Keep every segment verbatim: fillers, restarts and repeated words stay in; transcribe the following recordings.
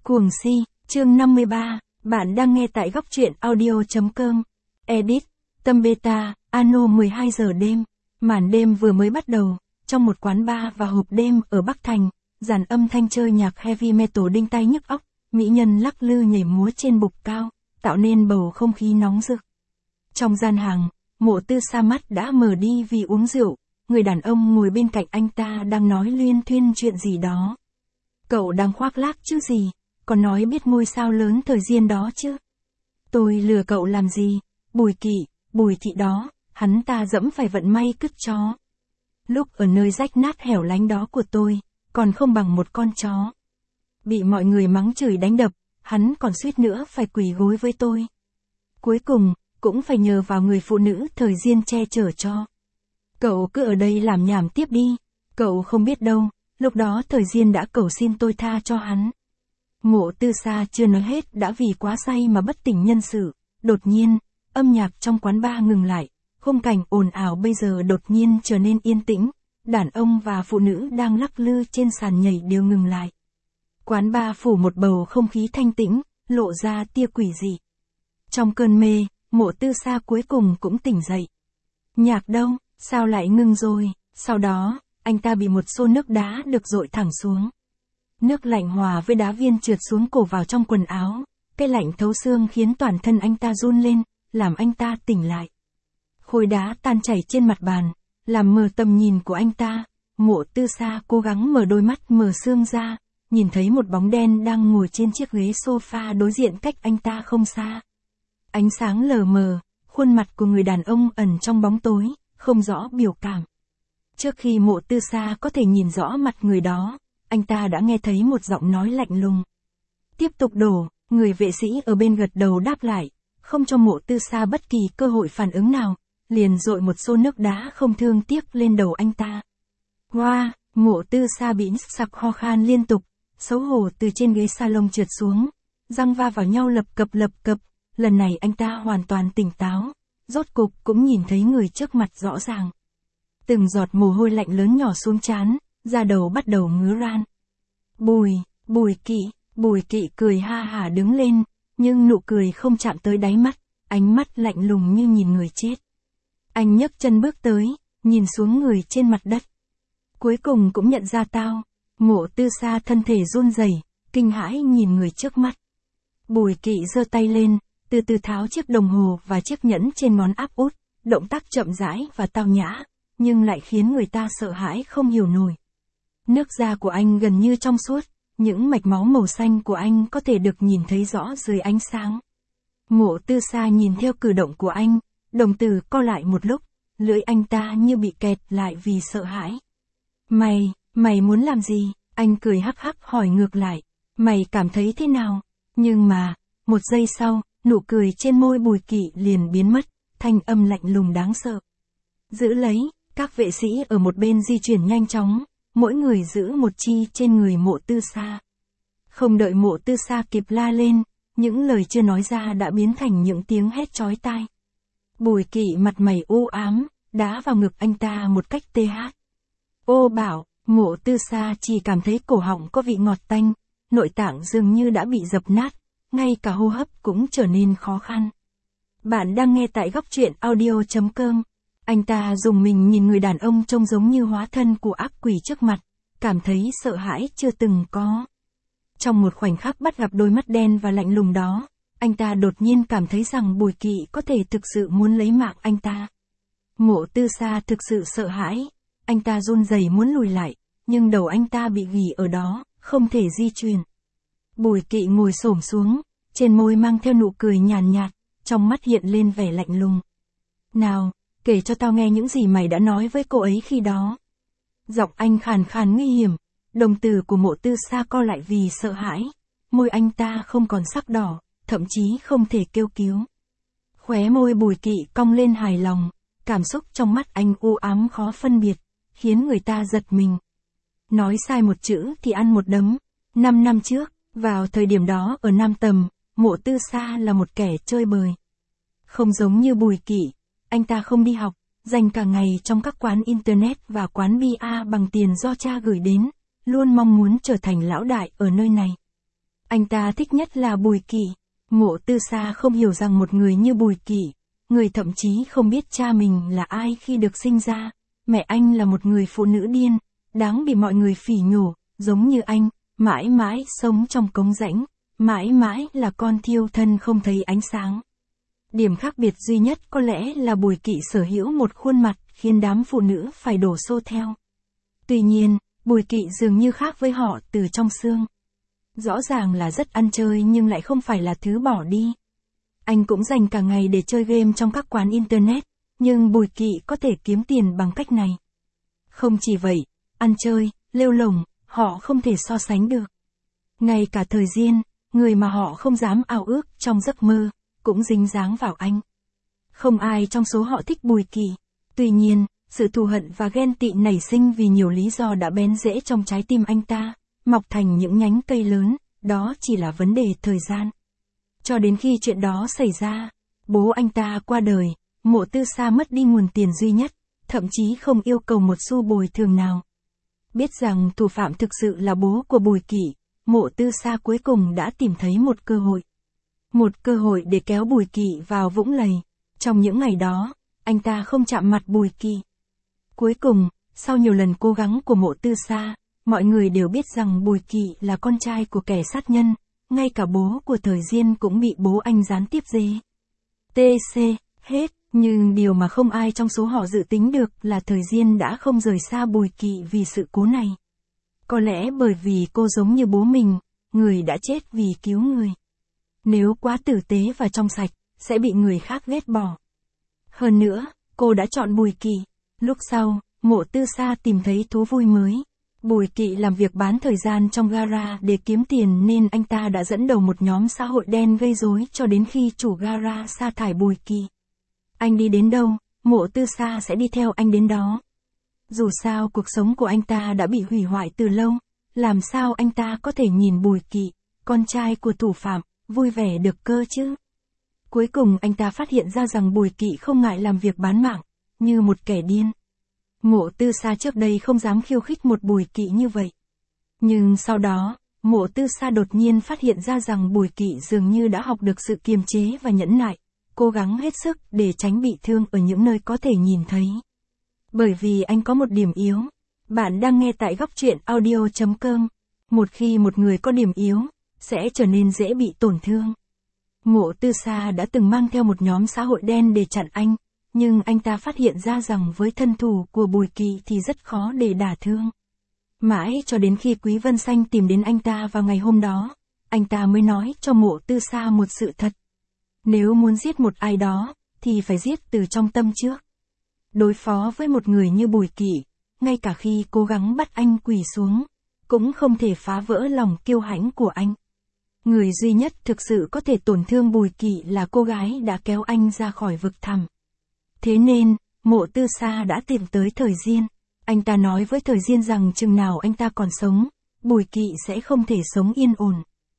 Cuồng si, chương năm mươi ba, bạn đang nghe tại góc truyện audio.com. Edit, Tâm Beta, Ano mười hai giờ đêm, màn đêm vừa mới bắt đầu, trong một quán bar và hộp đêm ở Bắc Thành, dàn âm thanh chơi nhạc heavy metal đinh tai nhức óc, mỹ nhân lắc lư nhảy múa trên bục cao, tạo nên bầu không khí nóng rực. Trong gian hàng, Mộ Tư Sa mắt đã mờ đi vì uống rượu, người đàn ông ngồi bên cạnh anh ta đang nói luyên thuyên chuyện gì đó. Cậu đang khoác lác chứ gì, còn nói biết ngôi sao lớn thời Diên đó chứ. Tôi lừa cậu làm gì, Bùi Kỵ, Bùi Thị đó, hắn ta dẫm phải vận may cứt chó. Lúc ở nơi rách nát hẻo lánh đó của tôi, còn không bằng một con chó. Bị mọi người mắng chửi đánh đập, hắn còn suýt nữa phải quỳ gối với tôi. Cuối cùng, cũng phải nhờ vào người phụ nữ thời Diên che chở cho. Cậu cứ ở đây làm nhảm tiếp đi, cậu không biết đâu, lúc đó thời Diên đã cầu xin tôi tha cho hắn. Mộ Tư Sa chưa nói hết đã vì quá say mà bất tỉnh nhân sự. Đột nhiên, âm nhạc trong quán bar ngừng lại, khung cảnh ồn ào bây giờ đột nhiên trở nên yên tĩnh, đàn ông và phụ nữ đang lắc lư trên sàn nhảy đều ngừng lại. Quán bar phủ một bầu không khí thanh tĩnh, lộ ra tia quỷ dị. Trong cơn mê, Mộ Tư Sa cuối cùng cũng tỉnh dậy. Nhạc đâu, sao lại ngưng rồi? Sau đó, anh ta bị một xô nước đá được dội thẳng xuống. Nước lạnh hòa với đá viên trượt xuống cổ vào trong quần áo, cái lạnh thấu xương khiến toàn thân anh ta run lên, làm anh ta tỉnh lại. Khối đá tan chảy trên mặt bàn, làm mờ tầm nhìn của anh ta. Mộ Tư Sa cố gắng mở đôi mắt mở xương ra, nhìn thấy một bóng đen đang ngồi trên chiếc ghế sofa đối diện cách anh ta không xa. Ánh sáng lờ mờ, khuôn mặt của người đàn ông ẩn trong bóng tối, không rõ biểu cảm. Trước khi Mộ Tư Sa có thể nhìn rõ mặt người đó, anh ta đã nghe thấy một giọng nói lạnh lùng. Tiếp tục đổ, người vệ sĩ ở bên gật đầu đáp lại, không cho Mộ Tư Sa bất kỳ cơ hội phản ứng nào, liền dội một xô nước đá không thương tiếc lên đầu anh ta. Hoa, wow, Mộ Tư Sa bị sặc ho khan liên tục, xấu hổ từ trên ghế salon trượt xuống, răng va vào nhau lập cập lập cập, lần này anh ta hoàn toàn tỉnh táo, rốt cục cũng nhìn thấy người trước mặt rõ ràng. Từng giọt mồ hôi lạnh lớn nhỏ xuống trán, da đầu bắt đầu ngứa ran. Bùi, Bùi Kỵ, Bùi Kỵ cười ha hả đứng lên, nhưng nụ cười không chạm tới đáy mắt, ánh mắt lạnh lùng như nhìn người chết. Anh nhấc chân bước tới, nhìn xuống người trên mặt đất. Cuối cùng cũng nhận ra tao. Mộ Tư Sa thân thể run rẩy, kinh hãi nhìn người trước mắt. Bùi Kỵ giơ tay lên, từ từ tháo chiếc đồng hồ và chiếc nhẫn trên ngón áp út, động tác chậm rãi và tao nhã, nhưng lại khiến người ta sợ hãi không hiểu nổi. Nước da của anh gần như trong suốt, những mạch máu màu xanh của anh có thể được nhìn thấy rõ dưới ánh sáng. Mộ Tư Sa nhìn theo cử động của anh, đồng tử co lại một lúc, lưỡi anh ta như bị kẹt lại vì sợ hãi. Mày, mày muốn làm gì? Anh cười hắc hắc hỏi ngược lại. Mày cảm thấy thế nào? Nhưng mà, một giây sau, nụ cười trên môi Bùi Kỵ liền biến mất, thanh âm lạnh lùng đáng sợ. Giữ lấy, các vệ sĩ ở một bên di chuyển nhanh chóng, mỗi người giữ một chi trên người Mộ Tư Sa. Không đợi Mộ Tư Sa kịp la lên, những lời chưa nói ra đã biến thành những tiếng hét chói tai. Bùi Kỵ mặt mày u ám, đá vào ngực anh ta một cách tê hát. Ô bảo, Mộ Tư Sa chỉ cảm thấy cổ họng có vị ngọt tanh, nội tạng dường như đã bị dập nát, ngay cả hô hấp cũng trở nên khó khăn. Bạn đang nghe tại góc truyện audio.com. Anh ta dùng mình nhìn người đàn ông trông giống như hóa thân của ác quỷ trước mặt, cảm thấy sợ hãi chưa từng có. Trong một khoảnh khắc bắt gặp đôi mắt đen và lạnh lùng đó, anh ta đột nhiên cảm thấy rằng Bùi Kỵ có thể thực sự muốn lấy mạng anh ta. Mộ Tư Sa thực sự sợ hãi, anh ta run rẩy muốn lùi lại, nhưng đầu anh ta bị ghì ở đó, không thể di chuyển. Bùi Kỵ ngồi xổm xuống, trên môi mang theo nụ cười nhàn nhạt, trong mắt hiện lên vẻ lạnh lùng. Nào, kể cho tao nghe những gì mày đã nói với cô ấy khi đó. Giọng anh khàn khàn nguy hiểm, đồng tử của Mộ Tư Sa co lại vì sợ hãi, môi anh ta không còn sắc đỏ, thậm chí không thể kêu cứu. Khóe môi Bùi Kỵ cong lên hài lòng, cảm xúc trong mắt anh u ám khó phân biệt, khiến người ta giật mình. Nói sai một chữ thì ăn một đấm. Năm năm trước, vào thời điểm đó ở Nam Tầm, Mộ Tư Sa là một kẻ chơi bời. Không giống như Bùi Kỵ, anh ta không đi học, dành cả ngày trong các quán internet và quán bia bằng tiền do cha gửi đến, luôn mong muốn trở thành lão đại ở nơi này. Anh ta thích nhất là Bùi Kỵ. Mộ Tư Sa không hiểu rằng một người như Bùi Kỵ, người thậm chí không biết cha mình là ai khi được sinh ra, mẹ anh là một người phụ nữ điên, đáng bị mọi người phỉ nhổ, giống như anh, mãi mãi sống trong cống rãnh, mãi mãi là con thiêu thân không thấy ánh sáng. Điểm khác biệt duy nhất có lẽ là Bùi Kỵ sở hữu một khuôn mặt khiến đám phụ nữ phải đổ xô theo. Tuy nhiên, Bùi Kỵ dường như khác với họ từ trong xương. Rõ ràng là rất ăn chơi nhưng lại không phải là thứ bỏ đi. Anh cũng dành cả ngày để chơi game trong các quán internet, nhưng Bùi Kỵ có thể kiếm tiền bằng cách này. Không chỉ vậy, ăn chơi, lêu lổng, họ không thể so sánh được. Ngay cả Thời Diên, người mà họ không dám ao ước trong giấc mơ, cũng dính dáng vào anh. Không ai trong số họ thích Bùi Kỵ. Tuy nhiên, sự thù hận và ghen tị nảy sinh vì nhiều lý do đã bén rễ trong trái tim anh ta, mọc thành những nhánh cây lớn, đó chỉ là vấn đề thời gian. Cho đến khi chuyện đó xảy ra, bố anh ta qua đời, Mộ Tư Sa mất đi nguồn tiền duy nhất, thậm chí không yêu cầu một xu bồi thường nào. Biết rằng thủ phạm thực sự là bố của Bùi Kỵ, Mộ Tư Sa cuối cùng đã tìm thấy một cơ hội. Một cơ hội để kéo Bùi Kỵ vào vũng lầy. Trong những ngày đó, anh ta không chạm mặt Bùi Kỵ. Cuối cùng, sau nhiều lần cố gắng của Mộ Tư Sa, mọi người đều biết rằng Bùi Kỵ là con trai của kẻ sát nhân, ngay cả bố của Thời Diên cũng bị bố anh gián tiếp dê. tê xê, hết, nhưng điều mà không ai trong số họ dự tính được là Thời Diên đã không rời xa Bùi Kỵ vì sự cố này. Có lẽ bởi vì cô giống như bố mình, người đã chết vì cứu người. Nếu quá tử tế và trong sạch, sẽ bị người khác ghét bỏ. Hơn nữa, cô đã chọn Bùi Kỵ. Lúc sau, Mộ Tư Sa tìm thấy thú vui mới. Bùi Kỵ làm việc bán thời gian trong gara để kiếm tiền nên anh ta đã dẫn đầu một nhóm xã hội đen gây rối cho đến khi chủ gara sa thải Bùi Kỵ. Anh đi đến đâu, Mộ Tư Sa sẽ đi theo anh đến đó. Dù sao cuộc sống của anh ta đã bị hủy hoại từ lâu, làm sao anh ta có thể nhìn Bùi Kỵ, con trai của thủ phạm, vui vẻ được cơ chứ? Cuối cùng anh ta phát hiện ra rằng Bùi Kỵ không ngại làm việc bán mạng, như một kẻ điên. Mộ Tư Sa trước đây không dám khiêu khích một Bùi Kỵ như vậy. Nhưng sau đó, Mộ Tư Sa đột nhiên phát hiện ra rằng Bùi Kỵ dường như đã học được sự kiềm chế và nhẫn nại, cố gắng hết sức để tránh bị thương ở những nơi có thể nhìn thấy. Bởi vì anh có một điểm yếu. Bạn đang nghe tại góc truyện audio chấm com. Một khi một người có điểm yếu, sẽ trở nên dễ bị tổn thương. Mộ Tư Sa đã từng mang theo một nhóm xã hội đen để chặn anh, nhưng anh ta phát hiện ra rằng với thân thủ của Bùi Kỵ thì rất khó để đả thương. Mãi cho đến khi Quý Vân Xanh tìm đến anh ta vào ngày hôm đó, anh ta mới nói cho Mộ Tư Sa một sự thật. Nếu muốn giết một ai đó, thì phải giết từ trong tâm trước. Đối phó với một người như Bùi Kỵ, ngay cả khi cố gắng bắt anh quỳ xuống, cũng không thể phá vỡ lòng kiêu hãnh của anh. Người duy nhất thực sự có thể tổn thương Bùi Kỵ là cô gái đã kéo anh ra khỏi vực thẳm. Thế nên, Mộ Tư Sa đã tìm tới Thời Diên. Anh ta nói với Thời Diên rằng chừng nào anh ta còn sống, Bùi Kỵ sẽ không thể sống yên ổn.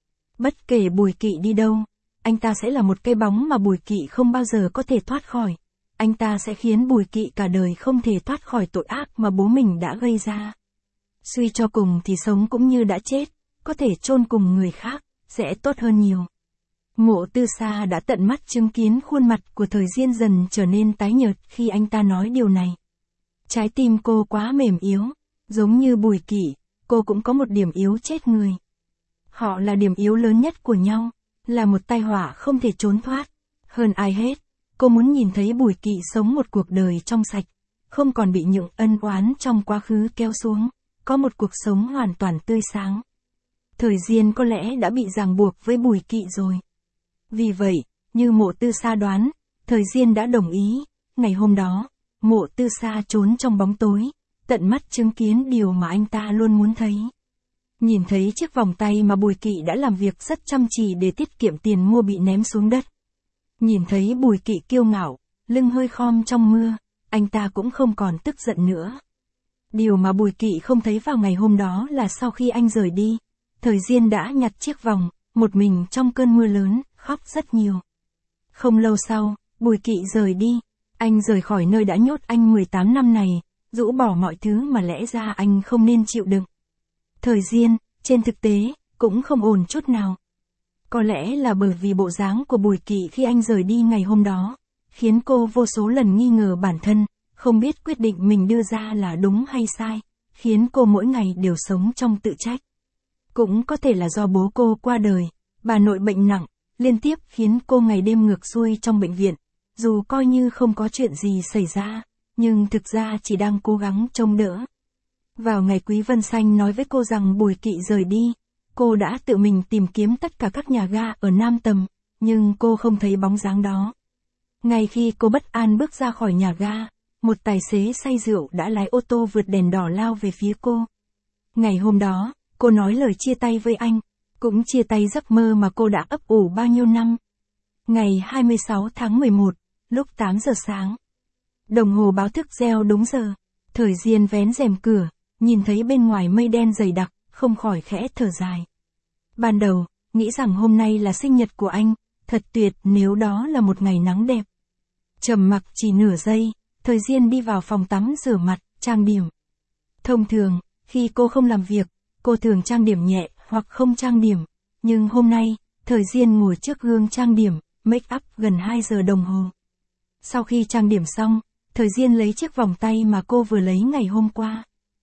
Bất kể Bùi Kỵ đi đâu, anh ta sẽ là một cái bóng mà Bùi Kỵ không bao giờ có thể thoát khỏi. Anh ta sẽ khiến Bùi Kỵ cả đời không thể thoát khỏi tội ác mà bố mình đã gây ra. Suy cho cùng thì sống cũng như đã chết, có thể chôn cùng người khác, sẽ tốt hơn nhiều. Mộ Tư Sa đã tận mắt chứng kiến khuôn mặt của Thời Diên dần trở nên tái nhợt khi anh ta nói điều này. Trái tim cô quá mềm yếu, giống như Bùi Kỵ, cô cũng có một điểm yếu chết người. Họ là điểm yếu lớn nhất của nhau, là một tai họa không thể trốn thoát. Hơn ai hết, cô muốn nhìn thấy Bùi Kỵ sống một cuộc đời trong sạch, không còn bị những ân oán trong quá khứ kéo xuống, có một cuộc sống hoàn toàn tươi sáng. Thời Diên có lẽ đã bị ràng buộc với Bùi Kỵ rồi. Vì vậy, như Mộ Tư Sa đoán, Thời Diên đã đồng ý. Ngày hôm đó, Mộ Tư Sa trốn trong bóng tối, tận mắt chứng kiến điều mà anh ta luôn muốn thấy. Nhìn thấy chiếc vòng tay mà Bùi Kỵ đã làm việc rất chăm chỉ để tiết kiệm tiền mua bị ném xuống đất. Nhìn thấy Bùi Kỵ kiêu ngạo, lưng hơi khom trong mưa, anh ta cũng không còn tức giận nữa. Điều mà Bùi Kỵ không thấy vào ngày hôm đó là sau khi anh rời đi, Thời Diên đã nhặt chiếc vòng, một mình trong cơn mưa lớn, khóc rất nhiều. Không lâu sau, Bùi Kỵ rời đi, anh rời khỏi nơi đã nhốt anh mười tám năm này, rũ bỏ mọi thứ mà lẽ ra anh không nên chịu đựng. Thời Diên, trên thực tế, cũng không ổn chút nào. Có lẽ là bởi vì bộ dáng của Bùi Kỵ khi anh rời đi ngày hôm đó, khiến cô vô số lần nghi ngờ bản thân, không biết quyết định mình đưa ra là đúng hay sai, khiến cô mỗi ngày đều sống trong tự trách. Cũng có thể là do bố cô qua đời, bà nội bệnh nặng, liên tiếp khiến cô ngày đêm ngược xuôi trong bệnh viện, dù coi như không có chuyện gì xảy ra, nhưng thực ra chỉ đang cố gắng trông đỡ. Vào ngày Quý Vân Xanh nói với cô rằng Bùi Kỵ rời đi, cô đã tự mình tìm kiếm tất cả các nhà ga ở Nam Tầm, nhưng cô không thấy bóng dáng đó. Ngay khi cô bất an bước ra khỏi nhà ga, một tài xế say rượu đã lái ô tô vượt đèn đỏ lao về phía cô. Ngày hôm đó, cô nói lời chia tay với anh, cũng chia tay giấc mơ mà cô đã ấp ủ bao nhiêu năm. Ngày hai mươi sáu tháng mười một, lúc tám giờ sáng. Đồng hồ báo thức reo đúng giờ, Thời Diên vén rèm cửa, nhìn thấy bên ngoài mây đen dày đặc, không khỏi khẽ thở dài. Ban đầu, nghĩ rằng hôm nay là sinh nhật của anh, thật tuyệt nếu đó là một ngày nắng đẹp. Trầm mặc chỉ nửa giây, Thời Diên đi vào phòng tắm rửa mặt, trang điểm. Thông thường, khi cô không làm việc, cô thường trang điểm nhẹ hoặc không trang điểm, nhưng hôm nay, Thời Diên ngồi trước gương trang điểm, make up gần hai giờ đồng hồ. Sau khi trang điểm xong, Thời Diên lấy chiếc vòng tay mà cô vừa lấy ngày hôm qua.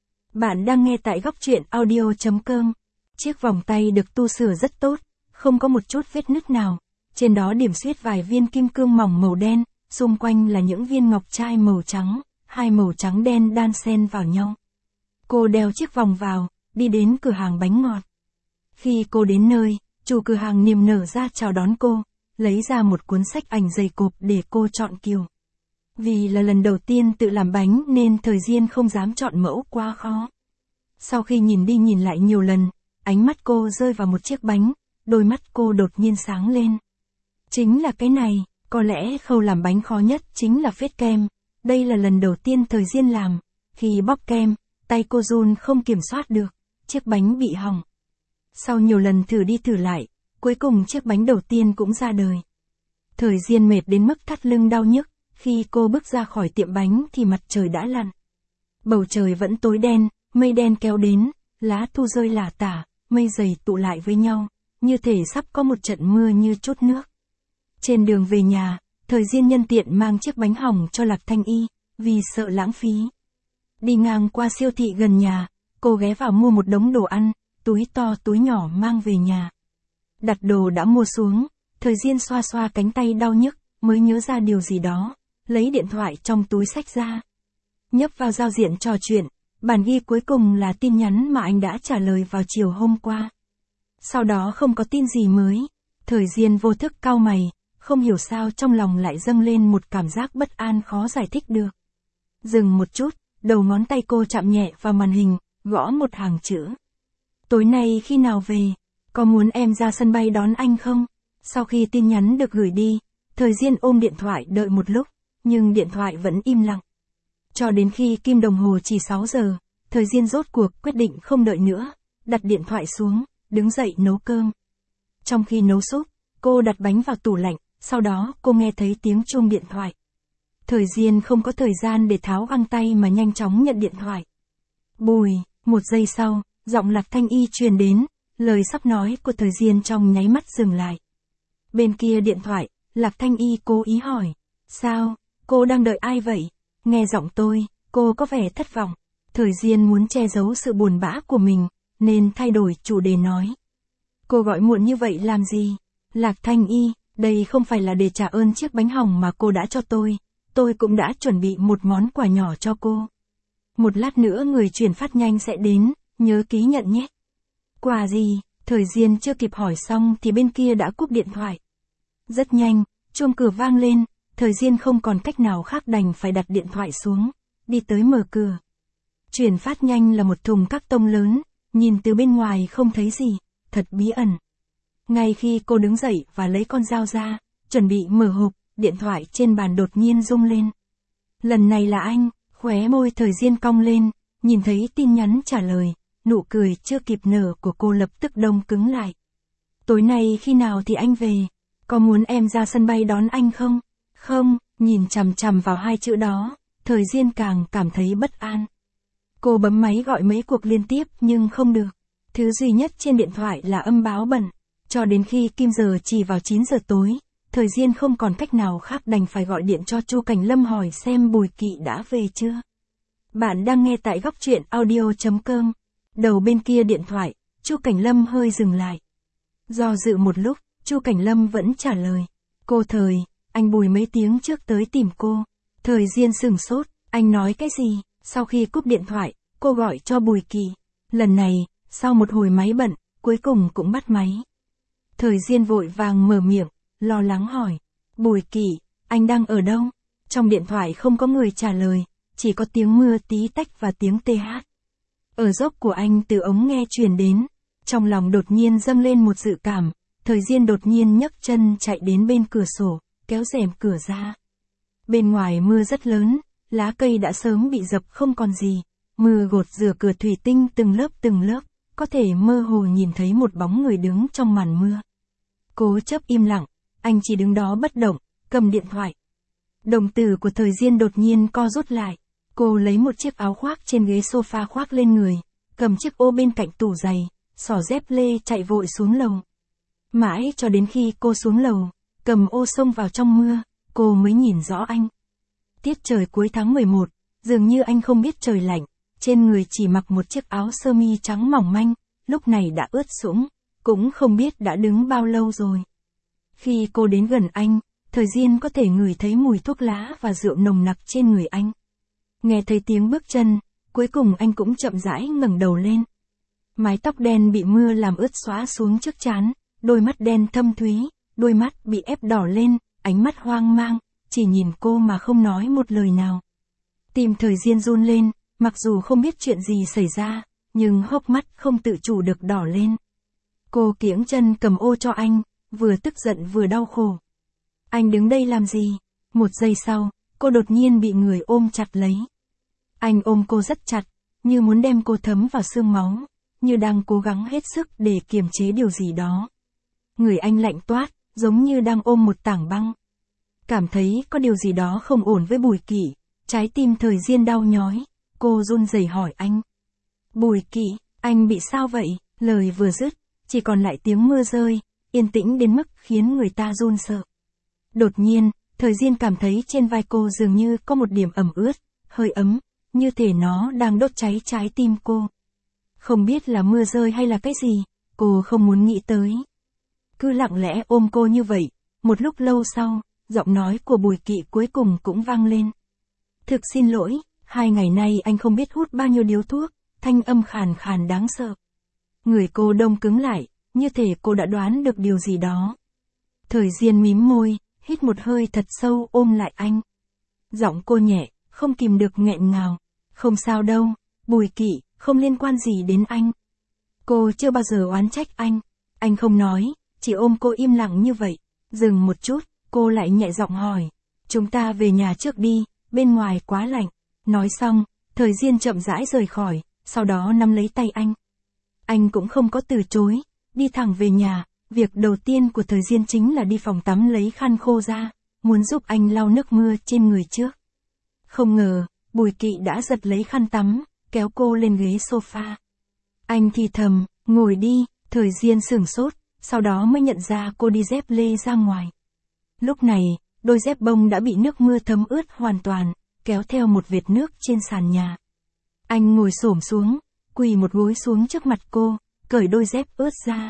Bạn đang nghe tại góc truyện audio chấm com. Chiếc vòng tay được tu sửa rất tốt, không có một chút vết nứt nào. Trên đó điểm xuyết vài viên kim cương mỏng màu đen, xung quanh là những viên ngọc trai màu trắng, hai màu trắng đen đan xen vào nhau. Cô đeo chiếc vòng vào, đi đến cửa hàng bánh ngọt. Khi cô đến nơi, chủ cửa hàng niềm nở ra chào đón cô, lấy ra một cuốn sách ảnh dày cộp để cô chọn kiểu. Vì là lần đầu tiên tự làm bánh nên Thời Diên không dám chọn mẫu quá khó. Sau khi nhìn đi nhìn lại nhiều lần, ánh mắt cô rơi vào một chiếc bánh, đôi mắt cô đột nhiên sáng lên. Chính là cái này, có lẽ khâu làm bánh khó nhất chính là phết kem. Đây là lần đầu tiên Thời Diên làm, khi bóc kem, tay cô run không kiểm soát được, chiếc bánh bị hỏng. Sau nhiều lần thử đi thử lại, cuối cùng chiếc bánh đầu tiên cũng ra đời. Thời Diên mệt đến mức thắt lưng đau nhức, khi cô bước ra khỏi tiệm bánh thì mặt trời đã lặn. Bầu trời vẫn tối đen, mây đen kéo đến, lá thu rơi lả tả, mây dày tụ lại với nhau, như thể sắp có một trận mưa như trút nước. Trên đường về nhà, Thời Diên nhân tiện mang chiếc bánh hỏng cho Lạc Thanh Y, vì sợ lãng phí. Đi ngang qua siêu thị gần nhà, cô ghé vào mua một đống đồ ăn, túi to túi nhỏ mang về nhà. Đặt đồ đã mua xuống, Thời Diên xoa xoa cánh tay đau nhức, mới nhớ ra điều gì đó, lấy điện thoại trong túi xách ra. Nhấp vào giao diện trò chuyện, bản ghi cuối cùng là tin nhắn mà anh đã trả lời vào chiều hôm qua. Sau đó không có tin gì mới, Thời Diên vô thức cau mày, không hiểu sao trong lòng lại dâng lên một cảm giác bất an khó giải thích được. Dừng một chút, đầu ngón tay cô chạm nhẹ vào màn hình, gõ một hàng chữ. Tối nay khi nào về? Có muốn em ra sân bay đón anh không? Sau khi tin nhắn được gửi đi, Thời Diên ôm điện thoại đợi một lúc, nhưng điện thoại vẫn im lặng. Cho đến khi kim đồng hồ chỉ sáu giờ, Thời Diên rốt cuộc quyết định không đợi nữa, đặt điện thoại xuống, đứng dậy nấu cơm. Trong khi nấu súp, cô đặt bánh vào tủ lạnh, sau đó cô nghe thấy tiếng chuông điện thoại. Thời Diên không có thời gian để tháo găng tay mà nhanh chóng nhận điện thoại. Bùi, một giây sau, giọng Lạc Thanh Y truyền đến, lời sắp nói của Thời Diên trong nháy mắt dừng lại. Bên kia điện thoại, Lạc Thanh Y cố ý hỏi, sao, cô đang đợi ai vậy? Nghe giọng tôi, cô có vẻ thất vọng. Thời Diên muốn che giấu sự buồn bã của mình, nên thay đổi chủ đề nói. Cô gọi muộn như vậy làm gì? Lạc Thanh Y, đây không phải là để trả ơn chiếc bánh hỏng mà cô đã cho tôi, tôi cũng đã chuẩn bị một món quà nhỏ cho cô. Một lát nữa người chuyển phát nhanh sẽ đến, nhớ ký nhận nhé. Quà gì? Thời Diên chưa kịp hỏi xong thì bên kia đã cúp điện thoại. Rất nhanh, chuông cửa vang lên, Thời Diên không còn cách nào khác đành phải đặt điện thoại xuống, đi tới mở cửa. Chuyển phát nhanh là một thùng các tông lớn, nhìn từ bên ngoài không thấy gì, thật bí ẩn. Ngay khi cô đứng dậy và lấy con dao ra, chuẩn bị mở hộp, điện thoại trên bàn đột nhiên rung lên. Lần này là anh, khóe môi Thời Diên cong lên, nhìn thấy tin nhắn trả lời, nụ cười chưa kịp nở của cô lập tức đông cứng lại. Tối nay khi nào thì anh về? Có muốn em ra sân bay đón anh không? Không, nhìn chằm chằm vào hai chữ đó, Thời Diên càng cảm thấy bất an. Cô bấm máy gọi mấy cuộc liên tiếp nhưng không được. Thứ duy nhất trên điện thoại là âm báo bận. Cho đến khi kim giờ chỉ vào chín giờ tối, Thời Diên không còn cách nào khác đành phải gọi điện cho Chu Cảnh Lâm hỏi xem Bùi Kỵ đã về chưa. Bạn đang nghe tại góc truyện audio chấm com. Đầu bên kia điện thoại, Chu Cảnh Lâm hơi dừng lại. Do dự một lúc, Chu Cảnh Lâm vẫn trả lời. Cô Thời, anh Bùi mấy tiếng trước tới tìm cô. Thời Diên sửng sốt, anh nói cái gì? Sau khi cúp điện thoại, cô gọi cho Bùi Kỵ. Lần này, sau một hồi máy bận, cuối cùng cũng bắt máy. Thời Diên vội vàng mở miệng, lo lắng hỏi. Bùi Kỵ, anh đang ở đâu? Trong điện thoại không có người trả lời, chỉ có tiếng mưa tí tách và tiếng tê hát. Ở dốc của anh từ ống nghe truyền đến. Trong lòng đột nhiên dâng lên một dự cảm. Thời Diên đột nhiên nhấc chân chạy đến bên cửa sổ, kéo rèm cửa ra. Bên ngoài mưa rất lớn, lá cây đã sớm bị dập không còn gì. Mưa gột rửa cửa thủy tinh từng lớp từng lớp, có thể mơ hồ nhìn thấy một bóng người đứng trong màn mưa. Cố chấp im lặng, anh chỉ đứng đó bất động, cầm điện thoại. Đồng tử của Thời Diên đột nhiên co rút lại. Cô lấy một chiếc áo khoác trên ghế sofa khoác lên người, cầm chiếc ô bên cạnh tủ giày, xỏ dép lê chạy vội xuống lầu. Mãi cho đến khi cô xuống lầu, cầm ô xông vào trong mưa, cô mới nhìn rõ anh. Tiết trời cuối tháng mười một, dường như anh không biết trời lạnh, trên người chỉ mặc một chiếc áo sơ mi trắng mỏng manh, lúc này đã ướt sũng, cũng không biết đã đứng bao lâu rồi. Khi cô đến gần anh, Thời Diên có thể ngửi thấy mùi thuốc lá và rượu nồng nặc trên người anh. Nghe thấy tiếng bước chân, cuối cùng anh cũng chậm rãi ngẩng đầu lên. Mái tóc đen bị mưa làm ướt xóa xuống trước trán, đôi mắt đen thâm thúy, đôi mắt bị ép đỏ lên, ánh mắt hoang mang, chỉ nhìn cô mà không nói một lời nào. Tim Thời Diên run lên, mặc dù không biết chuyện gì xảy ra, nhưng hốc mắt không tự chủ được đỏ lên. Cô kiễng chân cầm ô cho anh, vừa tức giận vừa đau khổ. Anh đứng đây làm gì? Một giây sau, cô đột nhiên bị người ôm chặt lấy. Anh ôm cô rất chặt, như muốn đem cô thấm vào xương máu, như đang cố gắng hết sức để kiềm chế điều gì đó. Người anh lạnh toát, giống như đang ôm một tảng băng. Cảm thấy có điều gì đó không ổn với Bùi Kỵ, trái tim Thời Diên đau nhói, cô run rẩy hỏi anh. Bùi Kỵ, anh bị sao vậy? Lời vừa dứt, chỉ còn lại tiếng mưa rơi, yên tĩnh đến mức khiến người ta run sợ. Đột nhiên, Thời Diên cảm thấy trên vai cô dường như có một điểm ẩm ướt, hơi ấm, như thể nó đang đốt cháy trái tim cô. Không biết là mưa rơi hay là cái gì, cô không muốn nghĩ tới. Cứ lặng lẽ ôm cô như vậy, một lúc lâu sau, giọng nói của Bùi Kỵ cuối cùng cũng vang lên. Thực xin lỗi, hai ngày nay anh không biết hút bao nhiêu điếu thuốc, thanh âm khàn khàn đáng sợ. Người cô đông cứng lại, như thể cô đã đoán được điều gì đó. Thời Diên mím môi, hít một hơi thật sâu ôm lại anh. Giọng cô nhẹ, không kìm được nghẹn ngào. Không sao đâu, Bùi Kỵ, không liên quan gì đến anh. Cô chưa bao giờ oán trách anh. Anh không nói, chỉ ôm cô im lặng như vậy. Dừng một chút, cô lại nhẹ giọng hỏi. Chúng ta về nhà trước đi, bên ngoài quá lạnh. Nói xong, Thời Diên chậm rãi rời khỏi, sau đó nắm lấy tay anh. Anh cũng không có từ chối, đi thẳng về nhà. Việc đầu tiên của Thời Diên chính là đi phòng tắm lấy khăn khô ra, muốn giúp anh lau nước mưa trên người trước. Không ngờ, Bùi Kỵ đã giật lấy khăn tắm, kéo cô lên ghế sofa. Anh thì thầm, ngồi đi. Thời Diên sửng sốt, sau đó mới nhận ra cô đi dép lê ra ngoài. Lúc này, đôi dép bông đã bị nước mưa thấm ướt hoàn toàn, kéo theo một vệt nước trên sàn nhà. Anh ngồi xổm xuống, quỳ một gối xuống trước mặt cô, cởi đôi dép ướt ra.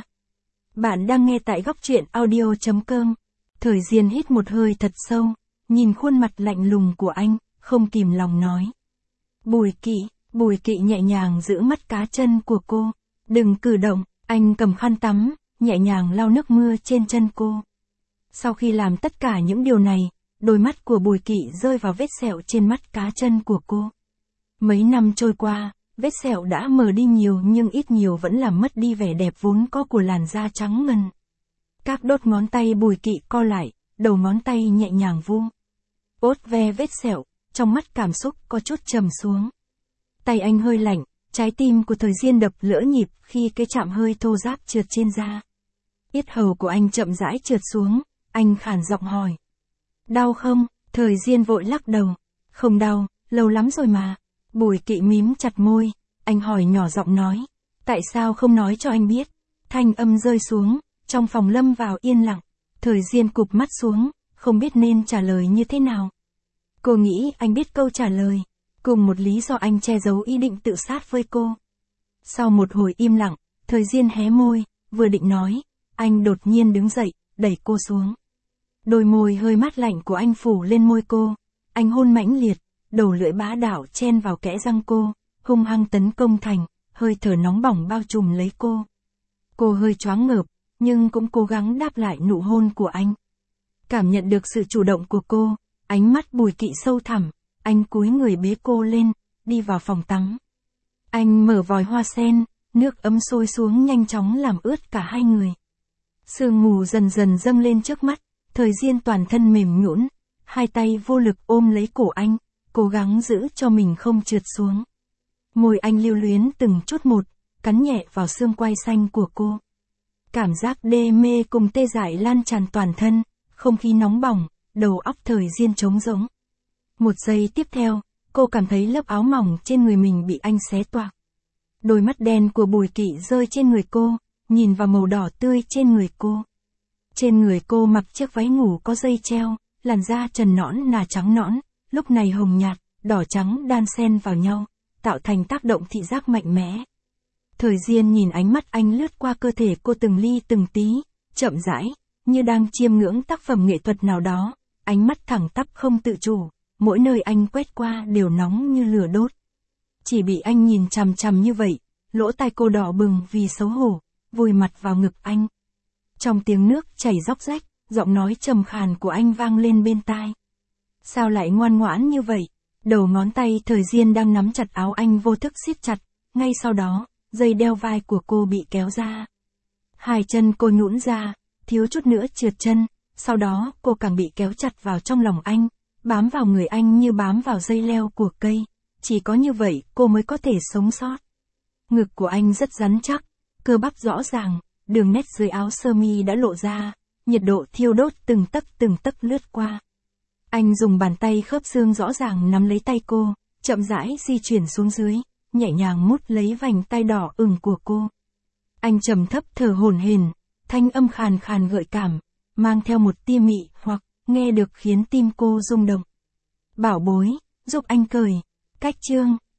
Bạn đang nghe tại góc truyện audio chấm com. Thời Diên hít một hơi thật sâu, nhìn khuôn mặt lạnh lùng của anh, không kìm lòng nói. Bùi Kỵ, Bùi Kỵ nhẹ nhàng giữ mắt cá chân của cô. Đừng cử động, anh cầm khăn tắm, nhẹ nhàng lau nước mưa trên chân cô. Sau khi làm tất cả những điều này, đôi mắt của Bùi Kỵ rơi vào vết sẹo trên mắt cá chân của cô. Mấy năm trôi qua, vết sẹo đã mờ đi nhiều nhưng ít nhiều vẫn làm mất đi vẻ đẹp vốn có của làn da trắng ngần. Các đốt ngón tay Bùi Kỵ co lại, đầu ngón tay nhẹ nhàng vuông. Ốt ve vết sẹo, trong mắt cảm xúc có chút trầm xuống. Tay anh hơi lạnh, trái tim của Thời Diên đập lỡ nhịp khi cái chạm hơi thô ráp trượt trên da. Yết hầu của anh chậm rãi trượt xuống, anh khàn giọng hỏi. Đau không? Thời Diên vội lắc đầu. Không đau, lâu lắm rồi mà. Bùi Kỵ mím chặt môi, anh hỏi nhỏ giọng nói. Tại sao không nói cho anh biết? Thanh âm rơi xuống, trong phòng lâm vào yên lặng. Thời Diên cụp mắt xuống, không biết nên trả lời như thế nào. Cô nghĩ anh biết câu trả lời, cùng một lý do anh che giấu ý định tự sát với cô. Sau một hồi im lặng, Thời Diên hé môi, vừa định nói, anh đột nhiên đứng dậy, đẩy cô xuống. Đôi môi hơi mát lạnh của anh phủ lên môi cô, anh hôn mãnh liệt, đầu lưỡi bá đạo chen vào kẽ răng cô, hung hăng tấn công thành, hơi thở nóng bỏng bao trùm lấy cô. Cô hơi choáng ngợp, nhưng cũng cố gắng đáp lại nụ hôn của anh. Cảm nhận được sự chủ động của cô, ánh mắt Bùi Kỵ sâu thẳm, anh cúi người bế cô lên, đi vào phòng tắm. Anh mở vòi hoa sen, nước ấm sôi xuống nhanh chóng làm ướt cả hai người. Sương mù dần dần dâng lên trước mắt, Thời Diên toàn thân mềm nhũn, hai tay vô lực ôm lấy cổ anh, cố gắng giữ cho mình không trượt xuống. Môi anh lưu luyến từng chút một, cắn nhẹ vào xương quai xanh của cô. Cảm giác đê mê cùng tê dại lan tràn toàn thân, không khí nóng bỏng, đầu óc Thời Diên trống rỗng. Một giây tiếp theo, cô cảm thấy lớp áo mỏng trên người mình bị anh xé toạc. Đôi mắt đen của Bùi Kỵ rơi trên người cô, nhìn vào màu đỏ tươi trên người cô. Trên người cô mặc chiếc váy ngủ có dây treo, làn da trần nõn nà trắng nõn, lúc này hồng nhạt, đỏ trắng đan xen vào nhau, tạo thành tác động thị giác mạnh mẽ. Thời Diên nhìn ánh mắt anh lướt qua cơ thể cô từng ly từng tí, chậm rãi, như đang chiêm ngưỡng tác phẩm nghệ thuật nào đó, ánh mắt thẳng tắp không tự chủ, mỗi nơi anh quét qua đều nóng như lửa đốt. Chỉ bị anh nhìn chằm chằm như vậy, lỗ tai cô đỏ bừng vì xấu hổ, vùi mặt vào ngực anh. Trong tiếng nước chảy róc rách, giọng nói trầm khàn của anh vang lên bên tai. Sao lại ngoan ngoãn như vậy? Đầu ngón tay Thời Diên đang nắm chặt áo anh vô thức siết chặt, ngay sau đó, dây đeo vai của cô bị kéo ra. Hai chân cô nhũn ra, thiếu chút nữa trượt chân, sau đó cô càng bị kéo chặt vào trong lòng anh, bám vào người anh như bám vào dây leo của cây, chỉ có như vậy cô mới có thể sống sót. Ngực của anh rất rắn chắc, cơ bắp rõ ràng, đường nét dưới áo sơ mi đã lộ ra, nhiệt độ thiêu đốt từng tấc từng tấc lướt qua. Anh dùng bàn tay khớp xương rõ ràng nắm lấy tay cô, chậm rãi di chuyển xuống dưới, nhẹ nhàng mút lấy vành tai đỏ ửng của cô. Anh trầm thấp thở hổn hển, thanh âm khàn khàn gợi cảm, mang theo một tia mị hoặc nghe được khiến tim cô rung động. Bảo bối, giúp anh cởi. Cách chương